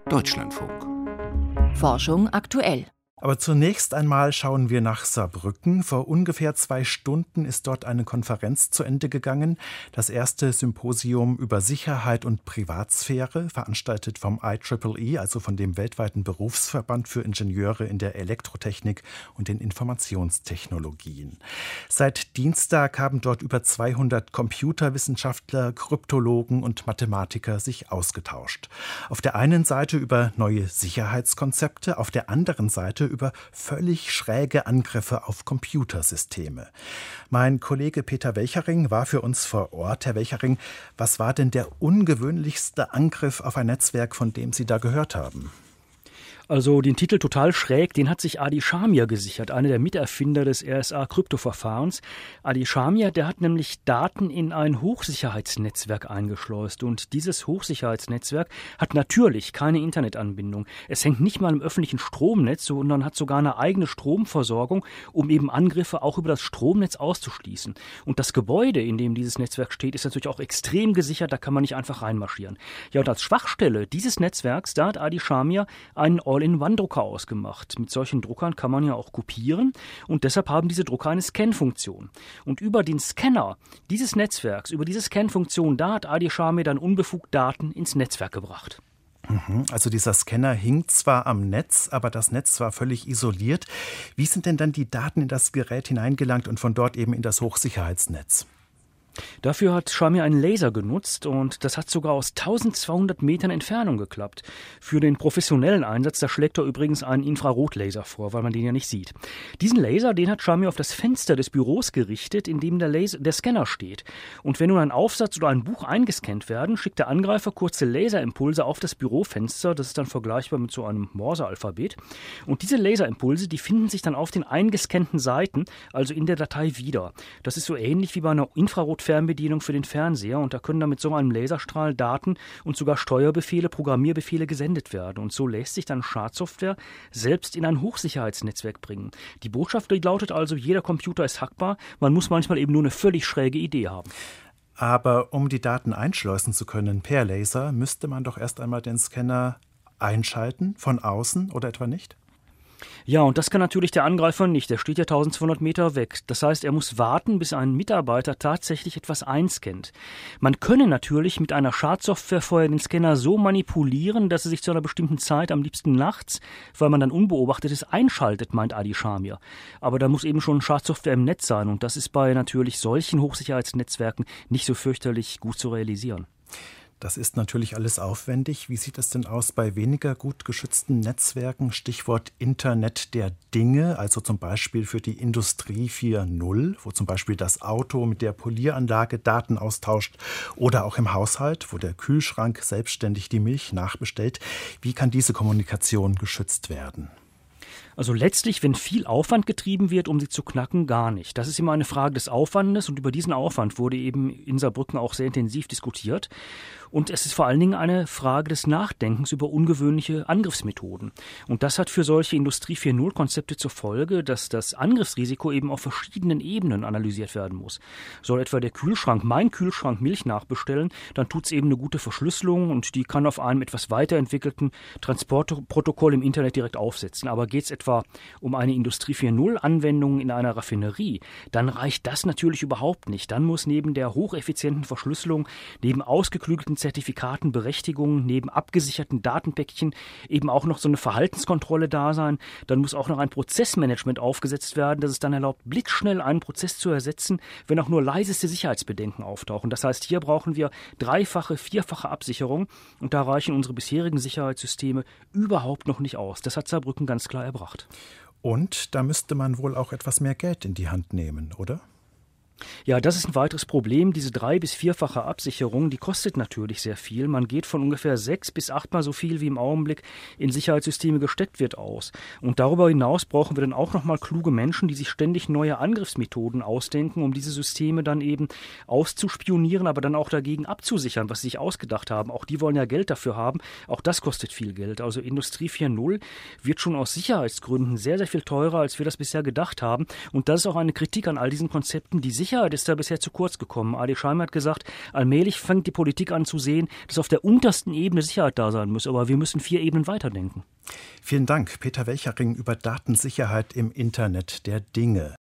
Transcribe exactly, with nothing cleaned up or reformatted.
Deutschlandfunk. Forschung aktuell. Aber zunächst einmal schauen wir nach Saarbrücken. Vor ungefähr zwei Stunden ist dort eine Konferenz zu Ende gegangen. Das erste Symposium über Sicherheit und Privatsphäre, veranstaltet vom I E E E, also von dem weltweiten Berufsverband für Ingenieure in der Elektrotechnik und den Informationstechnologien. Seit Dienstag haben dort über zweihundert Computerwissenschaftler, Kryptologen und Mathematiker sich ausgetauscht. Auf der einen Seite über neue Sicherheitskonzepte, auf der anderen Seite über völlig schräge Angriffe auf Computersysteme. Mein Kollege Peter Welchering war für uns vor Ort. Herr Welchering, was war denn der ungewöhnlichste Angriff auf ein Netzwerk, von dem Sie da gehört haben? Also den Titel total schräg, den hat sich Adi Shamir gesichert, einer der Miterfinder des R S A-Kryptoverfahrens. Adi Shamir, der hat nämlich Daten in ein Hochsicherheitsnetzwerk eingeschleust. Und dieses Hochsicherheitsnetzwerk hat natürlich keine Internetanbindung. Es hängt nicht mal im öffentlichen Stromnetz, sondern hat sogar eine eigene Stromversorgung, um eben Angriffe auch über das Stromnetz auszuschließen. Und das Gebäude, in dem dieses Netzwerk steht, ist natürlich auch extrem gesichert, da kann man nicht einfach reinmarschieren. Ja, und als Schwachstelle dieses Netzwerks, da hat Adi Shamir einen All-in-One-Drucker ausgemacht. Mit solchen Druckern kann man ja auch kopieren und deshalb haben diese Drucker eine Scan-Funktion. Und über den Scanner dieses Netzwerks, über diese Scan-Funktion, da hat Adi Shamir dann unbefugt Daten ins Netzwerk gebracht. Also dieser Scanner hing zwar am Netz, aber das Netz war völlig isoliert. Wie sind denn dann die Daten in das Gerät hineingelangt und von dort eben in das Hochsicherheitsnetz? Dafür hat Shamir einen Laser genutzt und das hat sogar aus eintausendzweihundert Metern Entfernung geklappt. Für den professionellen Einsatz, da schlägt er übrigens einen Infrarotlaser vor, weil man den ja nicht sieht. Diesen Laser, den hat Shamir auf das Fenster des Büros gerichtet, in dem der, Laser, der Scanner steht. Und wenn nun ein Aufsatz oder ein Buch eingescannt werden, schickt der Angreifer kurze Laserimpulse auf das Bürofenster. Das ist dann vergleichbar mit so einem Morse-Alphabet. Und diese Laserimpulse, die finden sich dann auf den eingescannten Seiten, also in der Datei wieder. Das ist so ähnlich wie bei einer Infrarot Fernbedienung für den Fernseher und da können dann mit so einem Laserstrahl Daten und sogar Steuerbefehle, Programmierbefehle gesendet werden. Und so lässt sich dann Schadsoftware selbst in ein Hochsicherheitsnetzwerk bringen. Die Botschaft die lautet also, jeder Computer ist hackbar, man muss manchmal eben nur eine völlig schräge Idee haben. Aber um die Daten einschleusen zu können per Laser, müsste man doch erst einmal den Scanner einschalten, von außen oder etwa nicht? Ja, und das kann natürlich der Angreifer nicht. Der steht ja eintausendzweihundert Meter weg. Das heißt, er muss warten, bis ein Mitarbeiter tatsächlich etwas einscannt. Man könne natürlich mit einer Schadsoftware vorher den Scanner so manipulieren, dass er sich zu einer bestimmten Zeit, am liebsten nachts, weil man dann unbeobachtet ist, einschaltet, meint Adi Shamir. Aber da muss eben schon Schadsoftware im Netz sein. Und das ist bei natürlich solchen Hochsicherheitsnetzwerken nicht so fürchterlich gut zu realisieren. Das ist natürlich alles aufwendig. Wie sieht es denn aus bei weniger gut geschützten Netzwerken? Stichwort Internet der Dinge, also zum Beispiel für die Industrie vier Punkt null, wo zum Beispiel das Auto mit der Polieranlage Daten austauscht oder auch im Haushalt, wo der Kühlschrank selbstständig die Milch nachbestellt. Wie kann diese Kommunikation geschützt werden? Also letztlich, wenn viel Aufwand getrieben wird, um sie zu knacken, gar nicht. Das ist immer eine Frage des Aufwandes und über diesen Aufwand wurde eben in Saarbrücken auch sehr intensiv diskutiert. Und es ist vor allen Dingen eine Frage des Nachdenkens über ungewöhnliche Angriffsmethoden. Und das hat für solche Industrie vier Punkt null-Konzepte zur Folge, dass das Angriffsrisiko eben auf verschiedenen Ebenen analysiert werden muss. Soll etwa der Kühlschrank, mein Kühlschrank, Milch nachbestellen, dann tut es eben eine gute Verschlüsselung und die kann auf einem etwas weiterentwickelten Transportprotokoll im Internet direkt aufsetzen. Aber geht es etwa um eine Industrie vier Punkt null-Anwendung in einer Raffinerie, dann reicht das natürlich überhaupt nicht. Dann muss neben der hocheffizienten Verschlüsselung, neben ausgeklügelten Zertifikaten, Berechtigungen, neben abgesicherten Datenpäckchen eben auch noch so eine Verhaltenskontrolle da sein. Dann muss auch noch ein Prozessmanagement aufgesetzt werden, das es dann erlaubt, blitzschnell einen Prozess zu ersetzen, wenn auch nur leiseste Sicherheitsbedenken auftauchen. Das heißt, hier brauchen wir dreifache, vierfache Absicherung und da reichen unsere bisherigen Sicherheitssysteme überhaupt noch nicht aus. Das hat Saarbrücken ganz klar erbracht. Und da müsste man wohl auch etwas mehr Geld in die Hand nehmen, oder? Ja, das ist ein weiteres Problem. Diese drei- bis vierfache Absicherung, die kostet natürlich sehr viel. Man geht von ungefähr sechs bis achtmal so viel, wie im Augenblick in Sicherheitssysteme gesteckt wird, aus. Und darüber hinaus brauchen wir dann auch nochmal kluge Menschen, die sich ständig neue Angriffsmethoden ausdenken, um diese Systeme dann eben auszuspionieren, aber dann auch dagegen abzusichern, was sie sich ausgedacht haben. Auch die wollen ja Geld dafür haben. Auch das kostet viel Geld. Also Industrie vier Punkt null wird schon aus Sicherheitsgründen sehr, sehr viel teurer, als wir das bisher gedacht haben. Und das ist auch eine Kritik an all diesen Konzepten, die Sicherheit Sicherheit ist da bisher zu kurz gekommen. Adi Scheimer hat gesagt, allmählich fängt die Politik an zu sehen, dass auf der untersten Ebene Sicherheit da sein muss. Aber wir müssen vier Ebenen weiterdenken. Vielen Dank, Peter Welchering, über Datensicherheit im Internet der Dinge.